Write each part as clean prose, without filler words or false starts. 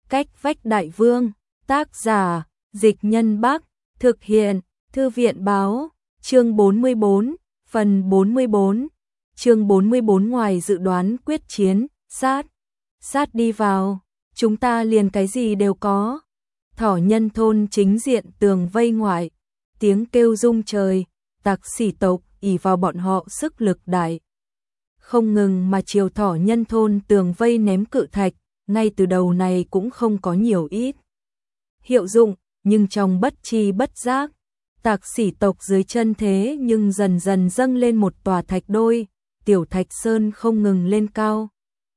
Cách vách đại vương, tác giả, Dịch Nhân Bắc, thực hiện, Thư viện báo, chương 44, phần 44, chương 44 ngoài dự đoán quyết chiến, sát đi vào, chúng ta liền cái gì đều có. Thỏ Nhân thôn chính diện tường vây ngoại, tiếng kêu rung trời, tặc sỉ tộc ỷ vào bọn họ sức lực đại. Không ngừng mà chiều Thỏ Nhân thôn tường vây ném cự thạch, ngay từ đầu này cũng không có nhiều ít hiệu dụng, nhưng trong bất tri bất giác, tặc sỉ tộc dưới chân thế nhưng dần dần dâng lên một tòa thạch đôi, tiểu thạch sơn không ngừng lên cao.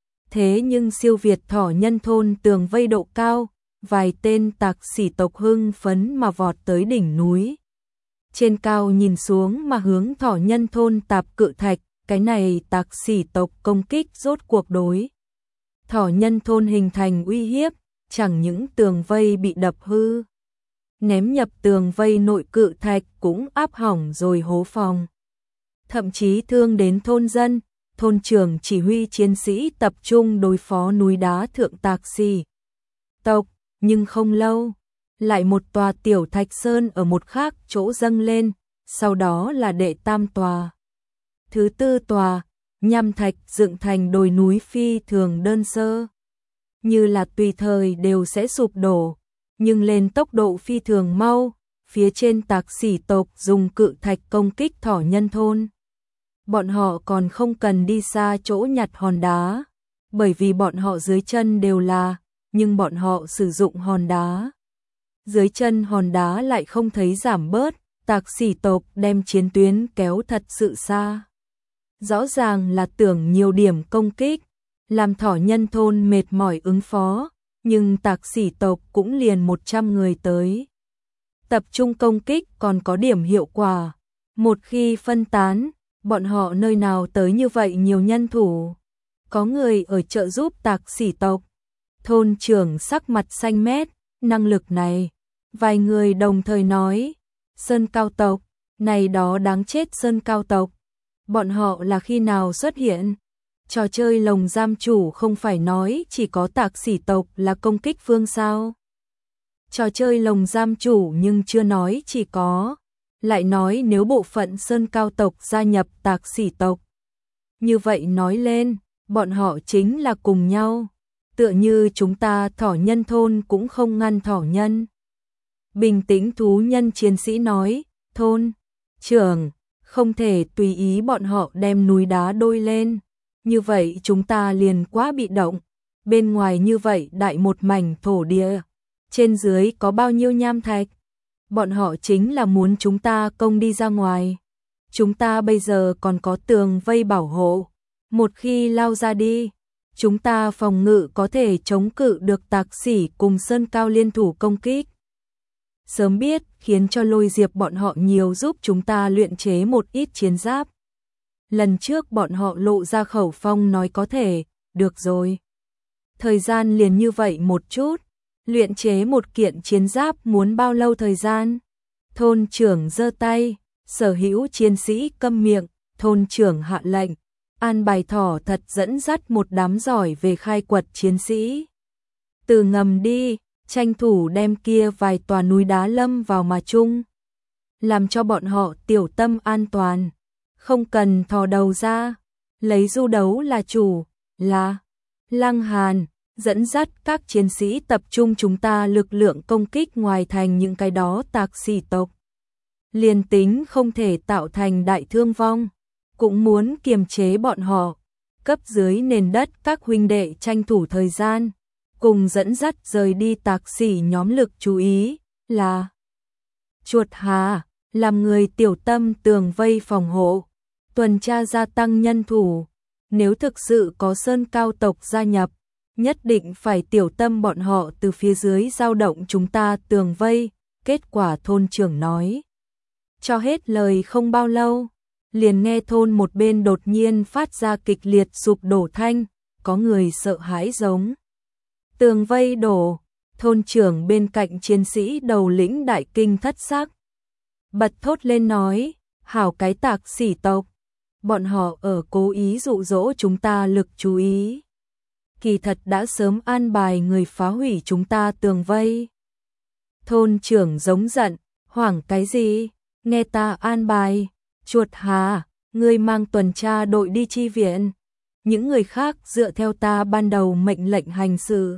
Thế nhưng siêu việt Thỏ Nhân thôn tường vây độ cao, vài tên tặc sỉ tộc hưng phấn mà vọt tới đỉnh núi. Trên cao nhìn xuống mà hướng Thỏ Nhân thôn tạp cự thạch, cái này tặc sỉ tộc công kích rốt cuộc đối. Thỏ Nhân thôn hình thành uy hiếp, chẳng những tường vây bị đập hư, ném nhập tường vây nội cự thạch cũng áp hỏng rồi hố phòng. Thậm chí thương đến thôn dân, thôn trưởng chỉ huy chiến sĩ tập trung đối phó núi đá thượng tặc sỉ tộc, nhưng không lâu, lại một tòa tiểu thạch sơn ở một khác chỗ dâng lên, sau đó là đệ tam tòa. Thứ tư tòa, nham thạch dựng thành đồi núi phi thường đơn sơ, như là tùy thời đều sẽ sụp đổ, nhưng lên tốc độ phi thường mau, phía trên tặc sỉ tộc dùng cự thạch công kích Thỏ Nhân thôn. Bọn họ còn không cần đi xa chỗ nhặt hòn đá, bởi vì bọn họ dưới chân đều là, nhưng bọn họ sử dụng hòn đá. Dưới chân hòn đá lại không thấy giảm bớt, tặc sỉ tộc đem chiến tuyến kéo thật sự xa. Rõ ràng là tưởng nhiều điểm công kích, làm Thỏ Nhân thôn mệt mỏi ứng phó, nhưng tặc sỉ tộc cũng liền 100 người tới. Tập trung công kích còn có điểm hiệu quả, một khi phân tán, bọn họ nơi nào tới như vậy nhiều nhân thủ. Có người ở trợ giúp tặc sỉ tộc. Thôn trưởng sắc mặt xanh mét, năng lực này. Vài người đồng thời nói, Sơn Cao tộc, này đó đáng chết Sơn Cao tộc. Bọn họ là khi nào xuất hiện? Trò chơi lồng giam chủ không phải nói chỉ có tặc sỉ tộc là công kích phương sao? Trò chơi lồng giam chủ nhưng chưa nói chỉ có, lại nói nếu bộ phận Sơn Cao tộc gia nhập tặc sỉ tộc. Như vậy nói lên, bọn họ chính là cùng nhau, tựa như chúng ta Thỏ Nhân thôn cũng không ngăn Thỏ Nhân. Bình tĩnh thú nhân chiến sĩ nói, thôn trưởng, không thể tùy ý bọn họ đem núi đá đôi lên, như vậy chúng ta liền quá bị động, bên ngoài như vậy đại một mảnh thổ địa, trên dưới có bao nhiêu nham thạch, bọn họ chính là muốn chúng ta công đi ra ngoài. Chúng ta bây giờ còn có tường vây bảo hộ, một khi lao ra đi, chúng ta phòng ngự có thể chống cự được tặc sỉ cùng Sơn Cao liên thủ công kích. Sớm biết khiến cho Lôi Diệp bọn họ nhiều giúp chúng ta luyện chế một ít chiến giáp. Lần trước bọn họ lộ ra khẩu phong nói có thể, được rồi. Thời gian liền như vậy một chút, luyện chế một kiện chiến giáp muốn bao lâu thời gian? Thôn trưởng giơ tay, sở hữu chiến sĩ câm miệng, thôn trưởng hạ lệnh, an bài Thỏ thật dẫn dắt một đám giỏi về khai quật chiến sĩ. Từ ngầm đi, tranh thủ đem kia vài tòa núi đá lâm vào mà chung, làm cho bọn họ tiểu tâm an toàn, không cần thò đầu ra, lấy du đấu là chủ, là Lăng Hàn, dẫn dắt các chiến sĩ tập trung chúng ta lực lượng công kích ngoài thành những cái đó tặc sỉ tộc. Liên tính không thể tạo thành đại thương vong, cũng muốn kiềm chế bọn họ, cấp dưới nền đất các huynh đệ tranh thủ thời gian, cùng dẫn dắt rời đi tặc sỉ nhóm lực chú ý, là Chuột Hà, làm người tiểu tâm tường vây phòng hộ, tuần tra gia tăng nhân thủ, nếu thực sự có Sơn Cao tộc gia nhập, nhất định phải tiểu tâm bọn họ từ phía dưới dao động chúng ta tường vây, kết quả thôn trưởng nói. Cho hết lời không bao lâu, liền nghe thôn một bên đột nhiên phát ra kịch liệt sụp đổ thanh, có người sợ hãi giống. Tường vây đổ, thôn trưởng bên cạnh chiến sĩ đầu lĩnh đại kinh thất sắc. Bật thốt lên nói, hảo cái tặc sỉ tộc, bọn họ ở cố ý dụ dỗ chúng ta lực chú ý. kỳ thật đã sớm an bài người phá hủy chúng ta tường vây. Thôn trưởng giống giận, hoảng cái gì, nghe ta an bài, chuột hà, ngươi mang tuần tra đội đi chi viện, những người khác dựa theo ta ban đầu mệnh lệnh hành sự.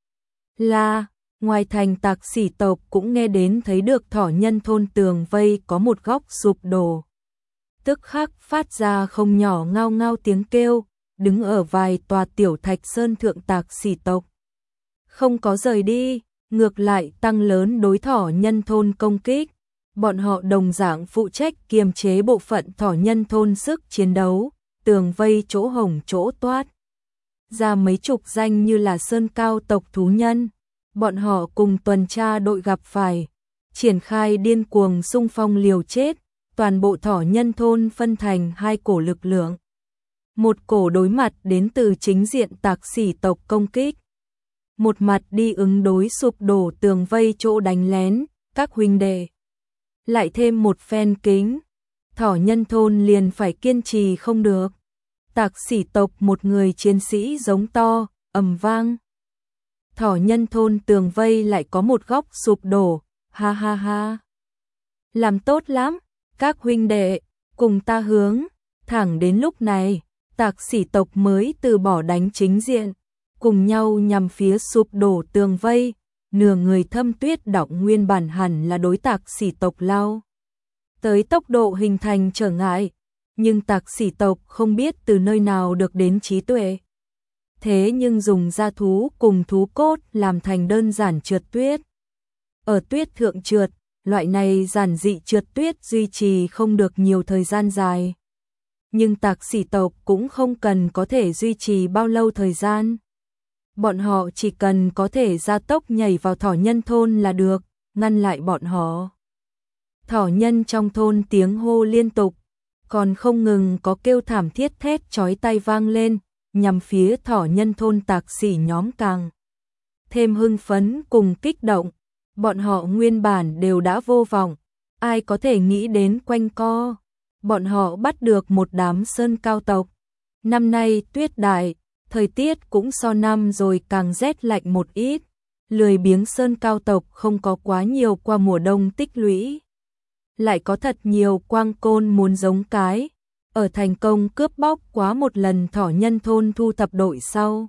Là, ngoài thành tạc sỉ tộc cũng nghe đến thấy được Thỏ Nhân thôn tường vây có một góc sụp đổ. Tức khắc phát ra không nhỏ ngao ngao tiếng kêu, đứng ở vài tòa tiểu thạch sơn thượng tạc sỉ tộc. Không có rời đi, ngược lại tăng lớn đối Thỏ Nhân thôn công kích. Bọn họ đồng dạng phụ trách kiềm chế bộ phận Thỏ Nhân thôn sức chiến đấu, tường vây chỗ hổng chỗ toát ra mấy chục danh như là sơn cao tộc thú nhân. Bọn họ cùng tuần tra đội gặp phải, triển khai điên cuồng xung phong liều chết, toàn bộ Thỏ Nhân thôn phân thành hai cổ lực lượng. Một cổ đối mặt đến từ chính diện tạc sỉ tộc công kích. Một mặt đi ứng đối sụp đổ tường vây chỗ đánh lén, các huynh đệ. Lại thêm một phen kính, Thỏ Nhân thôn liền phải kiên trì không được. Tạc sỉ tộc một người chiến sĩ giống to, ầm vang. Thỏ Nhân thôn tường vây lại có một góc sụp đổ, ha ha ha. Làm tốt lắm, các huynh đệ, cùng ta hướng. Thẳng đến lúc này, tạc sỉ tộc mới từ bỏ đánh chính diện, cùng nhau nhằm phía sụp đổ tường vây. Nửa người Thâm Tuyết Đọng nguyên bản hẳn là đối tạc sỉ tộc lao tới tốc độ hình thành trở ngại, nhưng tạc sỉ tộc không biết từ nơi nào được đến trí tuệ. Thế nhưng dùng da thú cùng thú cốt làm thành đơn giản trượt tuyết. Ở tuyết thượng trượt, loại này giản dị trượt tuyết duy trì không được nhiều thời gian dài. Nhưng tạc sỉ tộc cũng không cần có thể duy trì bao lâu thời gian. Bọn họ chỉ cần có thể gia tốc nhảy vào Thỏ Nhân thôn là được, ngăn lại bọn họ. Thỏ Nhân trong thôn tiếng hô liên tục, còn không ngừng có kêu thảm thiết thét chói tai vang lên, nhằm phía Thỏ Nhân thôn tạc sỉ nhóm càng thêm hưng phấn cùng kích động. Bọn họ nguyên bản đều đã vô vọng, ai có thể nghĩ đến quanh co. Bọn họ bắt được một đám sơn cao tộc. Năm nay tuyết đại, thời tiết cũng so năm rồi càng rét lạnh một ít. Lười biếng sơn cao tộc không có quá nhiều qua mùa đông tích lũy. Lại có thật nhiều quang côn muốn giống cái. Ở thành công cướp bóc quá một lần Thỏ Nhân thôn thu thập đội sau.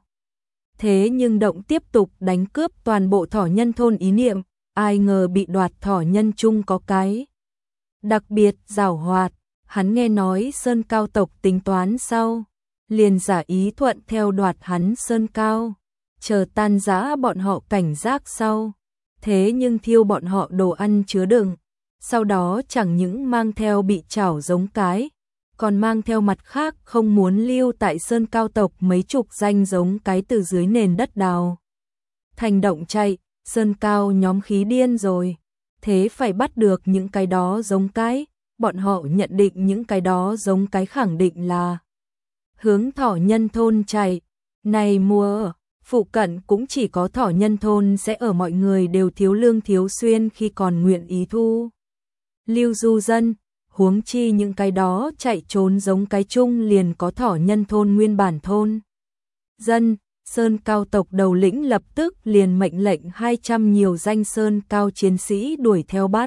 Thế nhưng động tiếp tục đánh cướp toàn bộ Thỏ Nhân thôn ý niệm, ai ngờ bị đoạt Thỏ Nhân chung có cái đặc biệt giảo hoạt. Hắn nghe nói sơn cao tộc tính toán sau, liền giả ý thuận theo đoạt hắn sơn cao, chờ tan rã bọn họ cảnh giác sau. Thế nhưng thiêu bọn họ đồ ăn chứa đựng, sau đó chẳng những mang theo bị chảo giống cái, còn mang theo mặt khác không muốn lưu tại sơn cao tộc mấy chục danh giống cái từ dưới nền đất đào thành động chạy. Sơn cao nhóm khí điên rồi, thế phải bắt được những cái đó giống cái. Bọn họ nhận định những cái đó giống cái khẳng định là hướng Thỏ Nhân thôn chạy. Này mùa, phụ cận cũng chỉ có Thỏ Nhân thôn sẽ ở mọi người đều thiếu lương thiếu xuyên khi còn nguyện ý thu lưu du dân, huống chi những cái đó chạy trốn giống cái chung liền có Thỏ Nhân thôn nguyên bản thôn dân. Sơn cao tộc đầu lĩnh lập tức liền mệnh lệnh 200 nhiều danh sơn cao chiến sĩ đuổi theo bắt.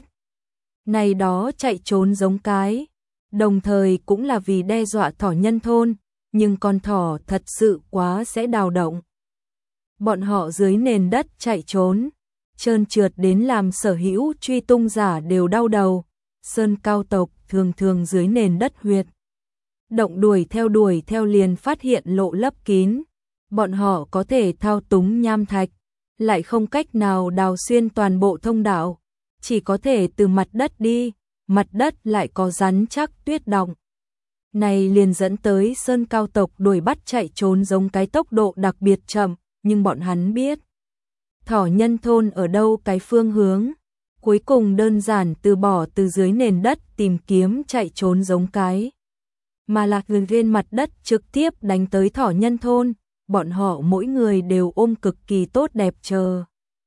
Này đó chạy trốn giống cái, đồng thời cũng là vì đe dọa Thỏ Nhân thôn, nhưng con thỏ thật sự quá sẽ đào động. Bọn họ dưới nền đất chạy trốn, trơn trượt đến làm sở hữu truy tung giả đều đau đầu. Sơn cao tộc thường thường dưới nền đất huyệt động đuổi theo liền phát hiện lộ lấp kín. Bọn họ có thể thao túng nham thạch, lại không cách nào đào xuyên toàn bộ thông đạo, chỉ có thể từ mặt đất đi, mặt đất lại có rắn chắc tuyết đọng. Này liền dẫn tới sơn cao tộc đuổi bắt chạy trốn giống cái tốc độ đặc biệt chậm, nhưng bọn hắn biết Thỏ Nhân thôn ở đâu cái phương hướng. Cuối cùng đơn giản từ bỏ từ dưới nền đất tìm kiếm chạy trốn giống cái, mà là gần trên mặt đất trực tiếp đánh tới Thỏ Nhân thôn. Bọn họ mỗi người đều ôm cực kỳ tốt đẹp chờ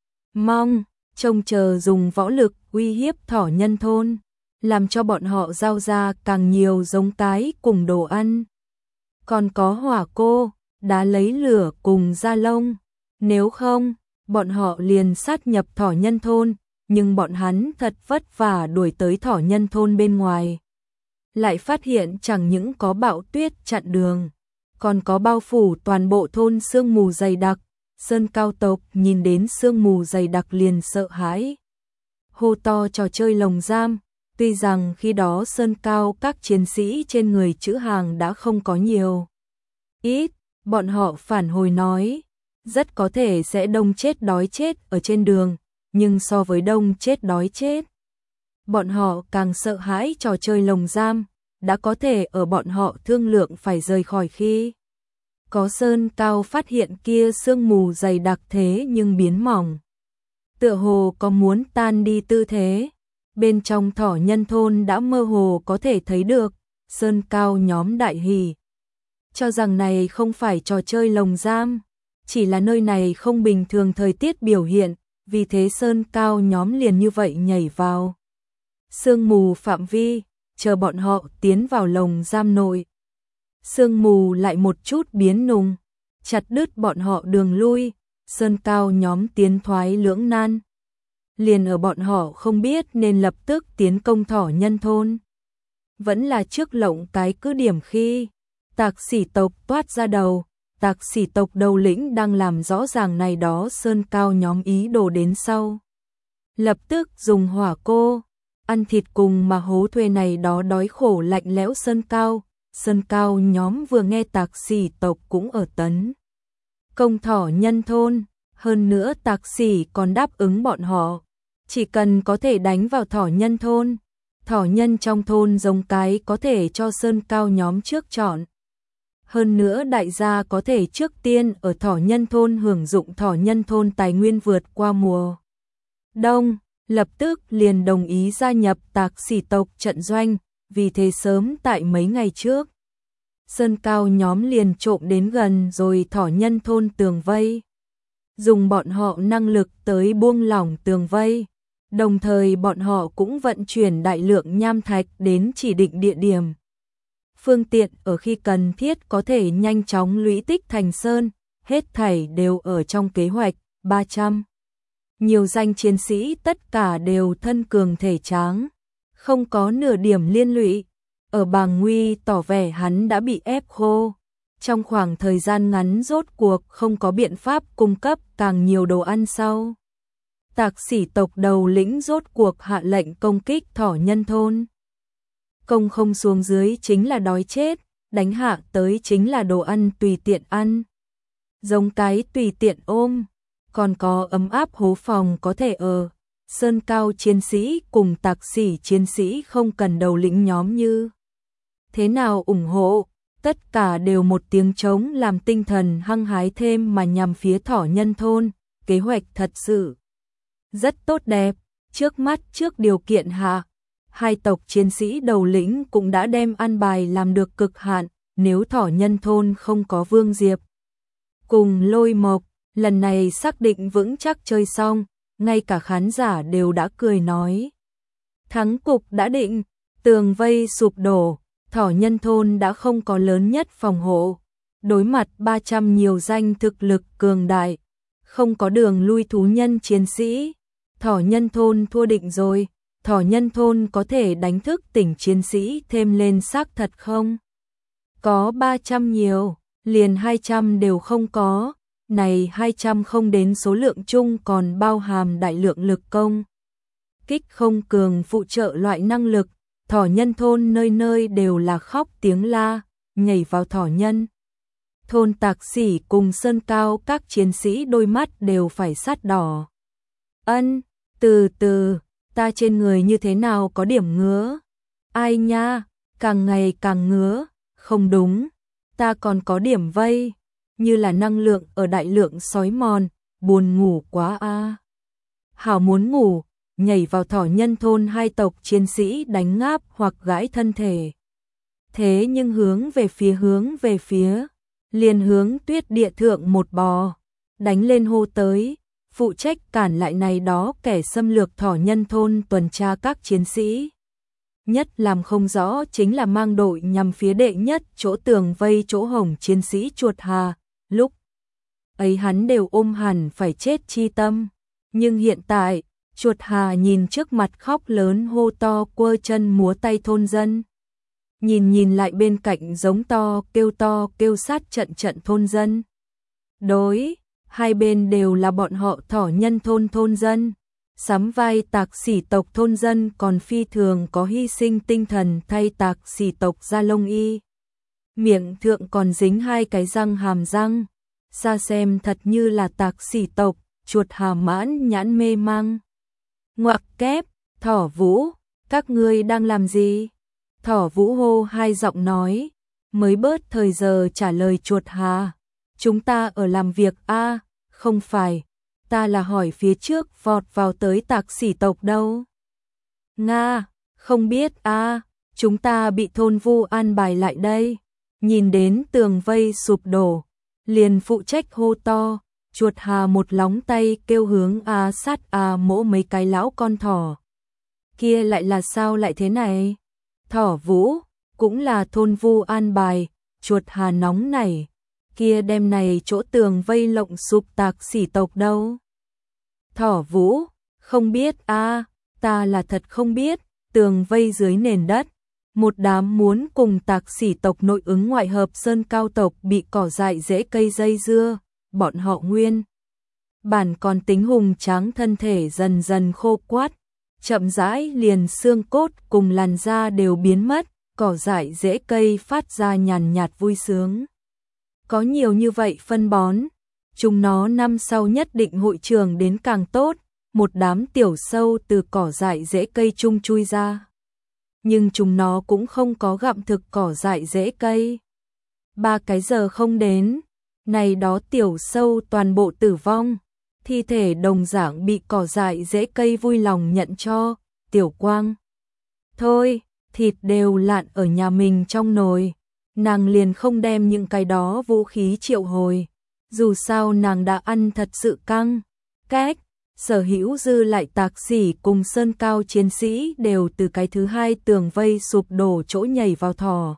mong, trông chờ dùng võ lực uy hiếp Thỏ Nhân thôn, làm cho bọn họ giao ra càng nhiều giống cái cùng đồ ăn. Còn có hỏa cô, đá lấy lửa cùng Gia Long, nếu không, bọn họ liền sát nhập Thỏ Nhân thôn, nhưng bọn hắn thật vất vả đuổi tới Thỏ Nhân thôn bên ngoài. Lại phát hiện chẳng những có bão tuyết chặn đường, còn có bao phủ toàn bộ thôn sương mù dày đặc. Sơn Cao tộc nhìn đến sương mù dày đặc liền sợ hãi. Hô to trò chơi lồng giam, tuy rằng khi đó Sơn Cao các chiến sĩ trên người chữ hàng đã không có nhiều. Ít, bọn họ phản hồi nói, rất có thể sẽ đông chết đói chết ở trên đường, nhưng so với đông chết đói chết, bọn họ càng sợ hãi trò chơi lồng giam, đã có thể ở bọn họ thương lượng phải rời khỏi khi có Sơn Cao phát hiện kia sương mù dày đặc thế nhưng biến mỏng. Tựa hồ có muốn tan đi tư thế, bên trong Thỏ Nhân thôn đã mơ hồ có thể thấy được, Sơn Cao nhóm đại hỉ. Cho rằng này không phải trò chơi lồng giam, chỉ là nơi này không bình thường thời tiết biểu hiện, vì thế Sơn Cao nhóm liền như vậy nhảy vào sương mù phạm vi, chờ bọn họ tiến vào lồng giam nội. Sương mù lại một chút biến nùng, chặt đứt bọn họ đường lui, Sơn Cao nhóm tiến thoái lưỡng nan. Liền ở bọn họ không biết nên lập tức tiến công Thỏ Nhân thôn. Vẫn là trước lộng cái cứ điểm khi Tạc Sỉ tộc toát ra đầu, Tạc Sỉ tộc đầu lĩnh đang làm rõ ràng này đó Sơn Cao nhóm ý đồ đến sau. Lập tức dùng hỏa cô, ăn thịt cùng mà hố thuê này đó đói khổ lạnh lẽo Sơn Cao nhóm vừa nghe Tạc Sỉ tộc cũng ở tấn công Thỏ Nhân thôn, hơn nữa Tạc Sỉ còn đáp ứng bọn họ, chỉ cần có thể đánh vào Thỏ Nhân thôn, thỏ nhân trong thôn giống cái có thể cho Sơn Cao nhóm trước chọn. Hơn nữa đại gia có thể trước tiên ở Thỏ Nhân thôn hưởng dụng Thỏ Nhân thôn tài nguyên vượt qua mùa đông, lập tức liền đồng ý gia nhập Tạc Sỉ tộc trận doanh, vì thế sớm tại mấy ngày trước, Sơn Cao nhóm liền trộm đến gần rồi Thỏ Nhân thôn tường vây. Dùng bọn họ năng lực tới buông lỏng tường vây, đồng thời bọn họ cũng vận chuyển đại lượng nham thạch đến chỉ định địa điểm. Phương tiện ở khi cần thiết có thể nhanh chóng lũy tích thành sơn, hết thảy đều ở trong kế hoạch, 300. Nhiều danh chiến sĩ tất cả đều thân cường thể tráng, không có nửa điểm liên lụy. Ở Bàng Nguy tỏ vẻ hắn đã bị ép khô. Trong khoảng thời gian ngắn rốt cuộc không có biện pháp cung cấp càng nhiều đồ ăn sau. Tạc Sỉ tộc đầu lĩnh rốt cuộc hạ lệnh công kích Thỏ Nhân thôn. Công không xuống dưới chính là đói chết, đánh hạ tới chính là đồ ăn tùy tiện ăn. Giống cái tùy tiện ôm, còn có ấm áp hố phòng có thể ở. Sơn Cao chiến sĩ cùng Tạc Sỉ chiến sĩ không cần đầu lĩnh nhóm như thế nào ủng hộ, tất cả đều một tiếng trống làm tinh thần hăng hái thêm mà nhằm phía Thỏ Nhân thôn, kế hoạch thật sự rất tốt đẹp. Trước mắt trước điều kiện hạ, hai tộc chiến sĩ đầu lĩnh cũng đã đem an bài làm được cực hạn, nếu Thỏ Nhân thôn không có Vương Diệp cùng Lôi Mộc, lần này xác định vững chắc chơi xong, ngay cả khán giả đều đã cười nói. Thắng cục đã định, tường vây sụp đổ, Thỏ Nhân thôn đã không có lớn nhất phòng hộ, đối mặt 300 nhiều danh thực lực cường đại, không có đường lui thú nhân chiến sĩ, Thỏ Nhân thôn thua định rồi. Thỏ Nhân thôn có thể đánh thức tỉnh chiến sĩ thêm lên xác thật không? Có 300 nhiều, liền 200 đều không có, này 200 không đến số lượng chung còn bao hàm đại lượng lực công. Kích không cường phụ trợ loại năng lực, Thỏ Nhân thôn nơi nơi đều là khóc tiếng la, nhảy vào Thỏ Nhân thôn Tạc Sỉ cùng Sơn Cao các chiến sĩ đôi mắt đều phải sát đỏ. Ân, từ từ, ta trên người như thế nào có điểm ngứa? Ai nha, càng ngày càng ngứa, không đúng, ta còn có điểm vây, như là năng lượng ở đại lượng sói mòn, buồn ngủ quá a. Hảo muốn ngủ, nhảy vào Thỏ Nhân thôn hai tộc chiến sĩ đánh ngáp hoặc gãi thân thể. Thế nhưng hướng về phía, liền hướng Tuyết địa thượng một bò, đánh lên hô tới, phụ trách cản lại này đó kẻ xâm lược Thỏ Nhân thôn tuần tra các chiến sĩ. Nhất làm không rõ chính là mang đội nhằm phía đệ nhất chỗ tường vây chỗ hồng chiến sĩ chuột hà, ấy hắn đều ôm hẳn phải chết chi tâm. Nhưng hiện tại, chuột Hà nhìn trước mặt khóc lớn hô to quơ chân múa tay thôn dân. Nhìn lại bên cạnh giống to kêu sát trận thôn dân. Đối, hai bên đều là bọn họ thỏ nhân thôn dân. Sắm vai tạc sỉ tộc thôn dân còn phi thường có hy sinh tinh thần thay tạc sỉ tộc ra lông y. Miệng thượng còn dính hai cái răng hàm răng. Xa xem thật như là tạc sỉ tộc, chuột Hà mãn nhãn mê mang. Ngoặc kép, Thỏ Vũ, các ngươi đang làm gì? Thỏ Vũ hô hai giọng nói, mới bớt thời giờ trả lời chuột Hà. Chúng ta ở làm việc a, không phải, ta là hỏi phía trước vọt vào tới tạc sỉ tộc đâu. Nga, không biết a, chúng ta bị thôn Vu an bài lại đây. Nhìn đến tường vây sụp đổ, liền phụ trách hô to, chuột Hà một lóng tay kêu hướng sát mỗ mấy cái lão con thỏ. Kia lại là sao lại thế này? Thỏ Vũ, cũng là thôn Vu an bài, chuột Hà nóng nảy. Kia đem này chỗ tường vây lộng sụp tạc sỉ tộc đâu? Thỏ Vũ, không biết ta là thật không biết, tường vây dưới nền đất. Một đám muốn cùng tạc sỉ tộc nội ứng ngoại hợp sơn cao tộc bị cỏ dại rễ cây dây dưa, bọn họ nguyên. Bản còn tính hùng tráng thân thể dần dần khô quắt, chậm rãi liền xương cốt cùng làn da đều biến mất, cỏ dại rễ cây phát ra nhàn nhạt vui sướng. Có nhiều như vậy phân bón, chúng nó năm sau nhất định hội trường đến càng tốt, một đám tiểu sâu từ cỏ dại rễ cây chung chui ra. Nhưng chúng nó cũng không có gặm thực cỏ dại rễ cây. 3 cái giờ không đến, này đó tiểu sâu toàn bộ tử vong, thi thể đồng dạng bị cỏ dại rễ cây vui lòng nhận cho, Tiểu Quang. Thôi, thịt đều lạn ở nhà mình trong nồi, nàng liền không đem những cái đó vũ khí triệu hồi, dù sao nàng đã ăn thật sự căng. Cách, sở hữu dư lại tạc sỉ cùng sơn cao chiến sĩ đều từ cái thứ hai tường vây sụp đổ chỗ nhảy vào thỏ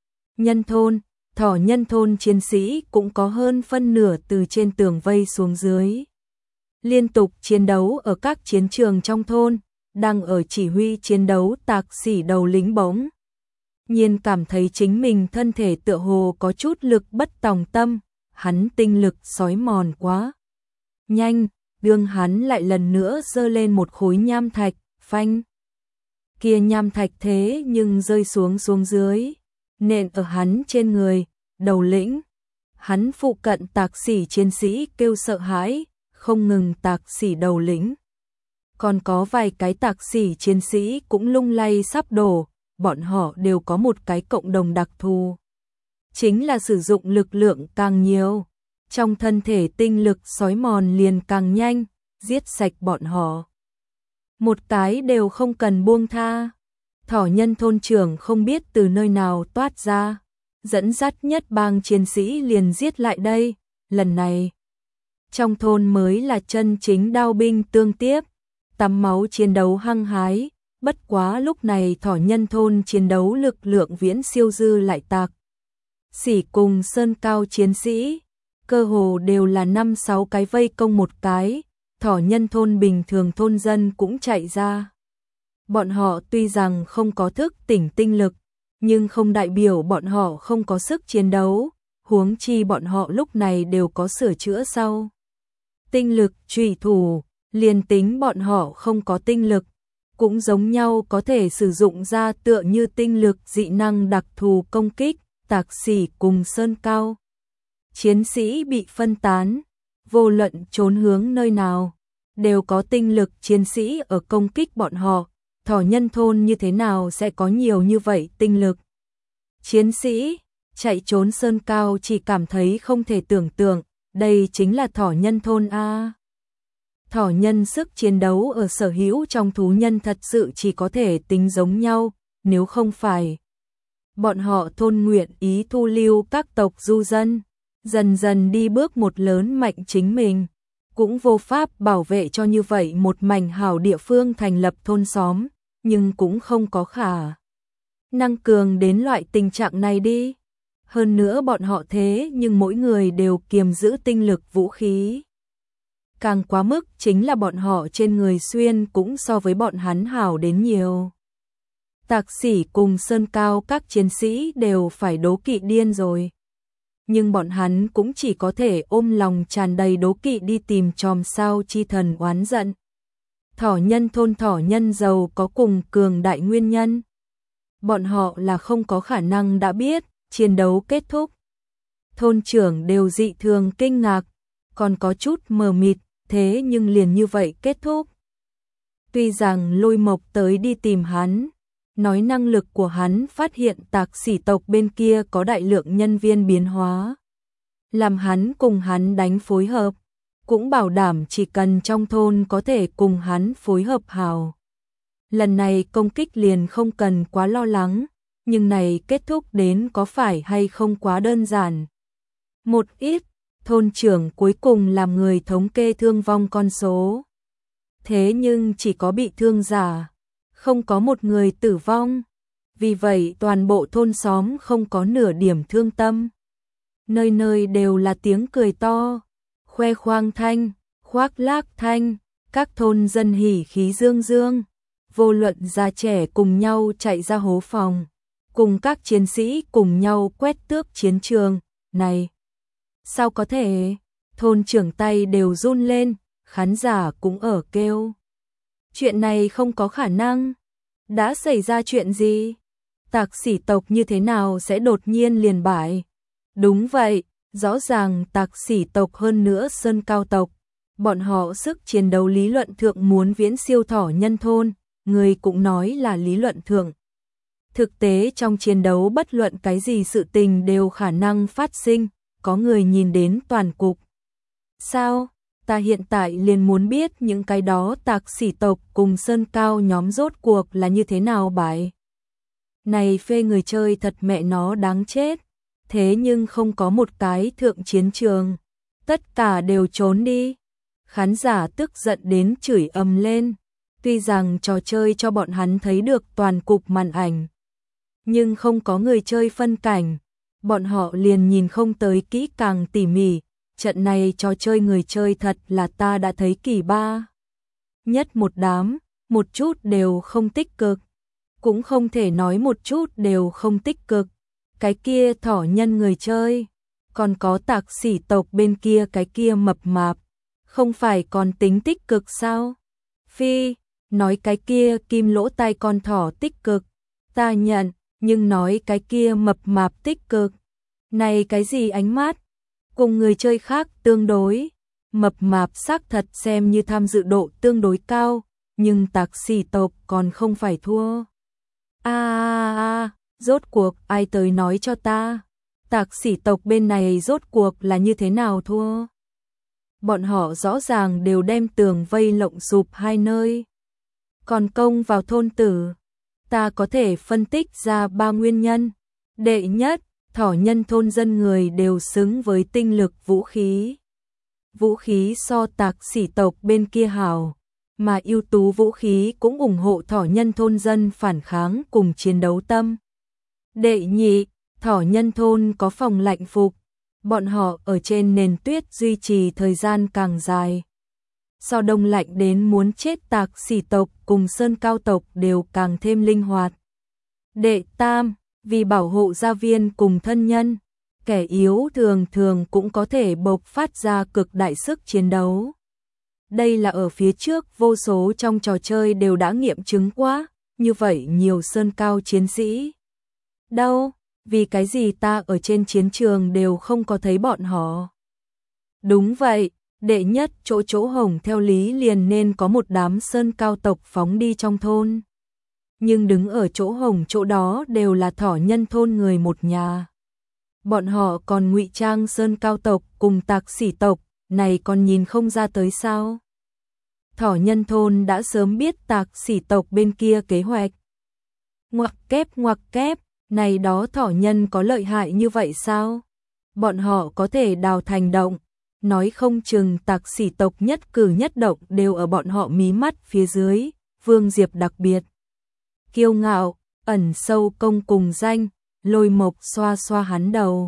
nhân thôn chiến sĩ cũng có hơn phân nửa từ trên tường vây xuống dưới. Liên tục chiến đấu ở các chiến trường trong thôn, đang ở chỉ huy chiến đấu tạc sỉ đầu lính bỗng nhiên cảm thấy chính mình thân thể tựa hồ có chút lực bất tòng tâm, hắn tinh lực sói mòn quá nhanh, đương hắn lại lần nữa giơ lên một khối nham thạch, phanh. Kia nham thạch thế nhưng rơi xuống dưới, nện ở hắn trên người, đầu lĩnh. Hắn phụ cận tạc sỉ chiến sĩ kêu sợ hãi, không ngừng tạc sỉ đầu lĩnh. Còn có vài cái tạc sỉ chiến sĩ cũng lung lay sắp đổ, bọn họ đều có một cái cộng đồng đặc thù. Chính là sử dụng lực lượng càng nhiều, trong thân thể tinh lực sói mòn liền càng nhanh, giết sạch bọn họ. Một cái đều không cần buông tha. Thỏ nhân thôn trưởng không biết từ nơi nào toát ra, dẫn dắt nhất bang chiến sĩ liền giết lại đây, lần này. Trong thôn mới là chân chính đao binh tương tiếp, tắm máu chiến đấu hăng hái, bất quá lúc này thỏ nhân thôn chiến đấu lực lượng viễn siêu dư lại tạc sỉ cùng sơn cao chiến sĩ, cơ hồ đều là 5-6 cái vây công một cái, thỏ nhân thôn bình thường thôn dân cũng chạy ra. Bọn họ tuy rằng không có thức tỉnh tinh lực, nhưng không đại biểu bọn họ không có sức chiến đấu, huống chi bọn họ lúc này đều có sửa chữa sau. Tinh lực trùy thủ, liền tính bọn họ không có tinh lực, cũng giống nhau có thể sử dụng ra tựa như tinh lực dị năng đặc thù công kích, tạc sỉ cùng sơn cao. Chiến sĩ bị phân tán, vô luận trốn hướng nơi nào, đều có tinh lực chiến sĩ ở công kích bọn họ, thỏ nhân thôn như thế nào sẽ có nhiều như vậy tinh lực. Chiến sĩ, chạy trốn sơn cao chỉ cảm thấy không thể tưởng tượng, đây chính là thỏ nhân thôn a. Thỏ nhân sức chiến đấu ở sở hữu trong thú nhân thật sự chỉ có thể tính giống nhau, nếu không phải. Bọn họ thôn nguyện ý thu lưu các tộc du dân, dần dần đi bước một lớn mạnh chính mình, cũng vô pháp bảo vệ cho như vậy một mảnh hảo địa phương thành lập thôn xóm, nhưng cũng không có khả năng cường đến loại tình trạng này đi. Hơn nữa bọn họ thế nhưng mỗi người đều kiềm giữ tinh lực vũ khí. Càng quá mức chính là bọn họ trên người xuyên cũng so với bọn hắn hảo đến nhiều. Tạc Sỉ cùng Sơn Cao các chiến sĩ đều phải đố kỵ điên rồi. Nhưng bọn hắn cũng chỉ có thể ôm lòng tràn đầy đố kỵ đi tìm chòm sao chi thần oán giận. Thỏ nhân thôn thỏ nhân giàu có cùng cường đại nguyên nhân. Bọn họ là không có khả năng đã biết, chiến đấu kết thúc. Thôn trưởng đều dị thường kinh ngạc, còn có chút mờ mịt, thế nhưng liền như vậy kết thúc. Tuy rằng Lôi Mộc tới đi tìm hắn, nói năng lực của hắn phát hiện Tạc Sỉ tộc bên kia có đại lượng nhân viên biến hóa. Làm hắn cùng hắn đánh phối hợp, cũng bảo đảm chỉ cần trong thôn có thể cùng hắn phối hợp hào. Lần này công kích liền không cần quá lo lắng, nhưng này kết thúc đến có phải hay không quá đơn giản. Một ít, thôn trưởng cuối cùng làm người thống kê thương vong con số. Thế nhưng chỉ có bị thương giả, không có một người tử vong. Vì vậy toàn bộ thôn xóm không có nửa điểm thương tâm. Nơi nơi đều là tiếng cười to, khoe khoang thanh, khoác lác thanh, các thôn dân hỉ khí dương dương. Vô luận già trẻ cùng nhau chạy ra hố phòng, cùng các chiến sĩ cùng nhau quét tước chiến trường. Này, sao có thể? Thôn trưởng tay đều run lên, khán giả cũng ở kêu. Chuyện này không có khả năng. Đã xảy ra chuyện gì? Tạc Sỉ tộc như thế nào sẽ đột nhiên liền bại? Đúng vậy, rõ ràng Tạc Sỉ tộc hơn nữa Sơn Cao tộc. Bọn họ sức chiến đấu lý luận thượng muốn viễn siêu thỏ nhân thôn, người cũng nói là lý luận thượng. Thực tế trong chiến đấu bất luận cái gì sự tình đều khả năng phát sinh, có người nhìn đến toàn cục. Sao? Ta hiện tại liền muốn biết những cái đó Tạc Sỉ tộc cùng Sơn Cao nhóm rốt cuộc là như thế nào bại. Này phê người chơi thật mẹ nó đáng chết. Thế nhưng không có một cái thượng chiến trường. Tất cả đều trốn đi. Khán giả tức giận đến chửi ầm lên. Tuy rằng trò chơi cho bọn hắn thấy được toàn cục màn ảnh, nhưng không có người chơi phân cảnh. Bọn họ liền nhìn không tới kỹ càng tỉ mỉ. Trận này trò chơi người chơi thật là ta đã thấy kỳ ba. Nhất một đám, một chút đều không tích cực. Cũng không thể nói một chút đều không tích cực. Cái kia thỏ nhân người chơi, còn có Tạc Sỉ tộc bên kia cái kia mập mạp, không phải còn tính tích cực sao? Phi, nói cái kia kim lỗ tai con thỏ tích cực, ta nhận, nhưng nói cái kia mập mạp tích cực. Này cái gì ánh mắt? Cùng người chơi khác tương đối, mập mạp xác thật xem như tham dự độ tương đối cao, nhưng Tạc Sỉ tộc còn không phải thua. Rốt cuộc ai tới nói cho ta, Tạc Sỉ tộc bên này rốt cuộc là như thế nào thua? Bọn họ rõ ràng đều đem tường vây lộng sụp hai nơi, còn công vào thôn tử. Ta có thể phân tích ra 3 nguyên nhân. Đệ nhất, thỏ nhân thôn dân người đều xứng với tinh lực vũ khí. Vũ khí so Tạc Sỉ tộc bên kia hảo, mà ưu tú vũ khí cũng ủng hộ thỏ nhân thôn dân phản kháng cùng chiến đấu tâm. Đệ nhị, thỏ nhân thôn có phòng lạnh phục, bọn họ ở trên nền tuyết duy trì thời gian càng dài. So đông lạnh đến muốn chết Tạc Sỉ tộc cùng Sơn Cao tộc đều càng thêm linh hoạt. Đệ tam, vì bảo hộ gia viên cùng thân nhân, kẻ yếu thường thường cũng có thể bộc phát ra cực đại sức chiến đấu. Đây là ở phía trước vô số trong trò chơi đều đã nghiệm chứng quá, như vậy nhiều Sơn Cao chiến sĩ. Đâu, vì cái gì ta ở trên chiến trường đều không có thấy bọn họ? Đúng vậy, đệ nhất chỗ hồng theo lý liền nên có một đám Sơn Cao tộc phóng đi trong thôn. Nhưng đứng ở chỗ hồng chỗ đó đều là thỏ nhân thôn người một nhà. Bọn họ còn ngụy trang Sơn Cao tộc cùng Tạc Sỉ tộc, này còn nhìn không ra tới sao? Thỏ nhân thôn đã sớm biết Tạc Sỉ tộc bên kia kế hoạch. Ngoặc kép, này đó thỏ nhân có lợi hại như vậy sao? Bọn họ có thể đào thành động, nói không chừng Tạc Sỉ tộc nhất cử nhất động đều ở bọn họ mí mắt phía dưới. Vương Diệp đặc biệt kiêu ngạo, ẩn sâu công cùng danh, Lôi Mộc xoa xoa hắn đầu.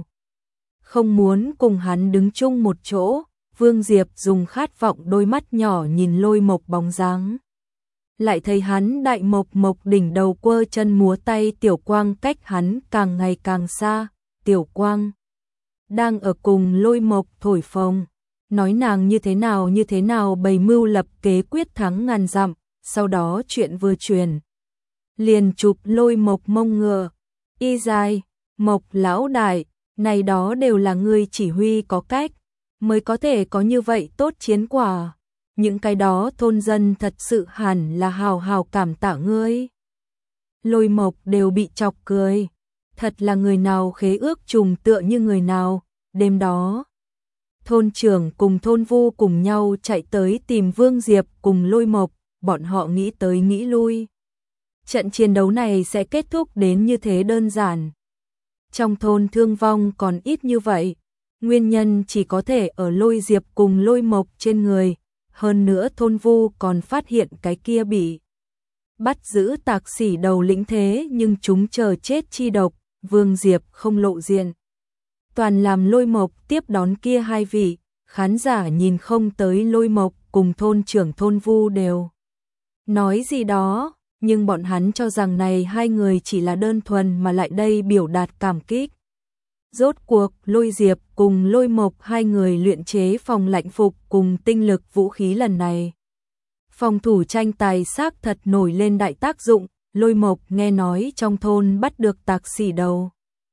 Không muốn cùng hắn đứng chung một chỗ, Vương Diệp dùng khát vọng đôi mắt nhỏ nhìn Lôi Mộc bóng dáng. Lại thấy hắn đại mộc mộc đỉnh đầu quơ chân múa tay, Tiểu Quang cách hắn càng ngày càng xa. Tiểu Quang đang ở cùng Lôi Mộc thổi phồng, nói nàng như thế nào bày mưu lập kế quyết thắng ngàn dặm, sau đó chuyện vừa truyền. Liền chụp Lôi Mộc mông ngựa, y dài, Mộc lão đại, này đó đều là ngươi chỉ huy có cách, mới có thể có như vậy tốt chiến quả. Những cái đó thôn dân thật sự hẳn là hào hào cảm tạ ngươi. Lôi Mộc đều bị chọc cười. Thật là người nào khế ước trùng tựa như người nào. Đêm đó, thôn trưởng cùng thôn vu cùng nhau chạy tới tìm Vương Diệp cùng Lôi Mộc. Bọn họ nghĩ tới nghĩ lui. Trận chiến đấu này sẽ kết thúc đến như thế đơn giản. Trong thôn thương vong còn ít như vậy. Nguyên nhân chỉ có thể ở Lôi Diệp cùng Lôi Mộc trên người. Hơn nữa thôn vu còn phát hiện cái kia bị bắt giữ tạc sỉ đầu lĩnh thế nhưng chúng chờ chết chi độc. Vương Diệp không lộ diện, toàn làm Lôi Mộc tiếp đón kia hai vị. Khán giả nhìn không tới Lôi Mộc cùng thôn trưởng thôn vu đều nói gì đó, nhưng bọn hắn cho rằng này hai người chỉ là đơn thuần mà lại đây biểu đạt cảm kích. Rốt cuộc Lôi Diệp cùng Lôi Mộc hai người luyện chế phòng lạnh phục cùng tinh lực vũ khí lần này. Phòng thủ tranh tài xác thật nổi lên đại tác dụng. Lôi Mộc nghe nói trong thôn bắt được tạc sỉ đầu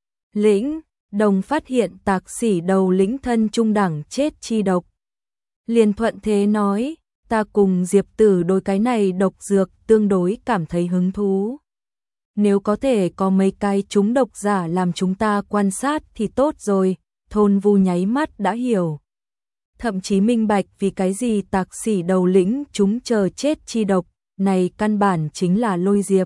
lĩnh, đồng phát hiện tạc sỉ đầu lĩnh thân trung đẳng chết chi độc. Liền thuận thế nói, ta cùng Diệp Tử đối cái này độc dược tương đối cảm thấy hứng thú. Nếu có thể có mấy cái chúng độc giả làm chúng ta quan sát thì tốt rồi. Thôn vu nháy mắt đã hiểu. Thậm chí minh bạch vì cái gì tạc sỉ đầu lĩnh chúng chờ chết chi độc. Này căn bản chính là Lôi Diệp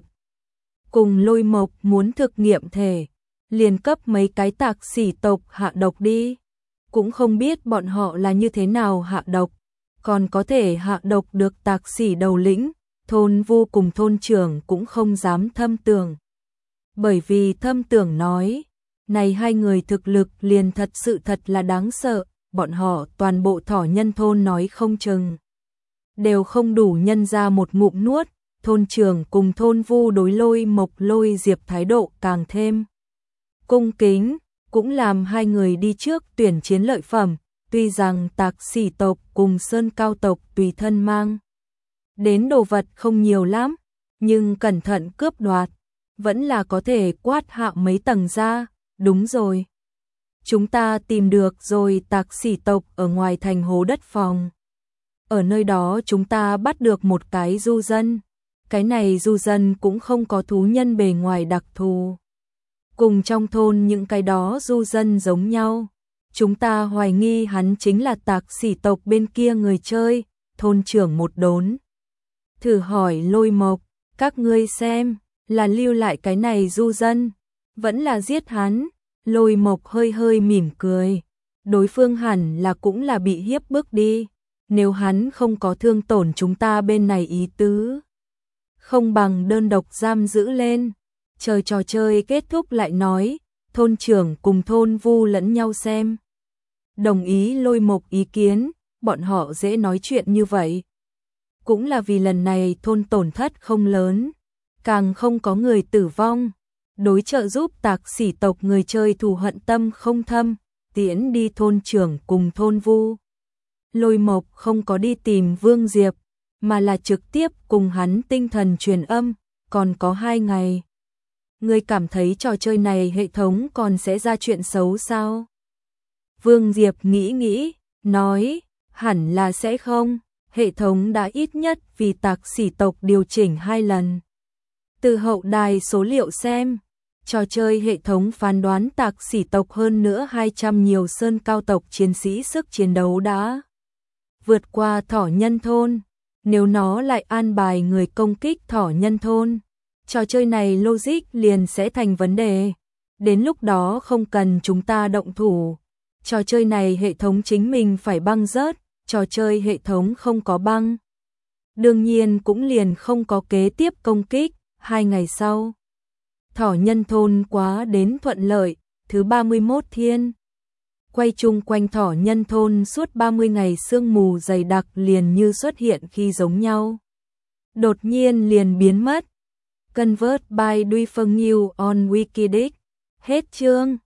cùng Lôi Mộc muốn thực nghiệm thể, liền cấp mấy cái tạc sỉ tộc hạ độc đi. Cũng không biết bọn họ là như thế nào hạ độc, còn có thể hạ độc được tạc sỉ đầu lĩnh. Thôn vu cùng thôn trưởng cũng không dám thâm tưởng. Bởi vì thâm tưởng nói, này hai người thực lực liền thật sự thật là đáng sợ, bọn họ toàn bộ thỏ nhân thôn nói không chừng đều không đủ nhân ra một ngụm nuốt. Thôn trưởng cùng thôn vu đối Lôi Mộc Lôi Diệp thái độ càng thêm cung kính, cũng làm hai người đi trước tuyển chiến lợi phẩm. Tuy rằng tạc sỉ tộc cùng sơn cao tộc tùy thân mang đến đồ vật không nhiều lắm, nhưng cẩn thận cướp đoạt, vẫn là có thể quát hạ mấy tầng ra. Đúng rồi, chúng ta tìm được rồi tạc sỉ tộc ở ngoài thành hố đất phòng. Ở nơi đó chúng ta bắt được một cái du dân. Cái này du dân cũng không có thú nhân bề ngoài đặc thù, cùng trong thôn những cái đó du dân giống nhau. Chúng ta hoài nghi hắn chính là tạc sỉ tộc bên kia người chơi. Thôn trưởng một đốn, thử hỏi Lôi Mộc, các ngươi xem, là lưu lại cái này du dân, vẫn là giết hắn? Lôi Mộc hơi hơi mỉm cười, đối phương hẳn là cũng là bị hiếp bức đi. Nếu hắn không có thương tổn chúng ta bên này ý tứ, không bằng đơn độc giam giữ lên, chờ trò chơi kết thúc lại nói. Thôn trưởng cùng thôn vu lẫn nhau xem, đồng ý Lôi Mộc ý kiến. Bọn họ dễ nói chuyện như vậy, cũng là vì lần này thôn tổn thất không lớn, càng không có người tử vong. Đối trợ giúp tạc sỉ tộc người chơi thù hận tâm không thâm. Tiễn đi thôn trưởng cùng thôn vu, Lôi Mộc không có đi tìm Vương Diệp, mà là trực tiếp cùng hắn tinh thần truyền âm. Còn có 2 ngày, ngươi cảm thấy trò chơi này hệ thống còn sẽ ra chuyện xấu sao? Vương Diệp nghĩ, nói, hẳn là sẽ không. Hệ thống đã ít nhất vì tạc sỉ tộc điều chỉnh 2 lần. Từ hậu đài số liệu xem, trò chơi hệ thống phán đoán tạc sỉ tộc hơn nữa 200 nhiều sơn cao tộc chiến sĩ sức chiến đấu đã vượt qua thỏ nhân thôn. Nếu nó lại an bài người công kích thỏ nhân thôn, trò chơi này logic liền sẽ thành vấn đề. Đến lúc đó không cần chúng ta động thủ, trò chơi này hệ thống chính mình phải băng rớt. Trò chơi hệ thống không có băng, đương nhiên cũng liền không có kế tiếp công kích. 2 ngày sau, Thỏ nhân thôn quá đến thuận lợi, thứ 31 thiên. Quay chung quanh thỏ nhân thôn suốt 30 ngày sương mù dày đặc liền như xuất hiện khi giống nhau. Đột nhiên liền biến mất. Convert by Duy Phương New on Wikidic. Hết chương.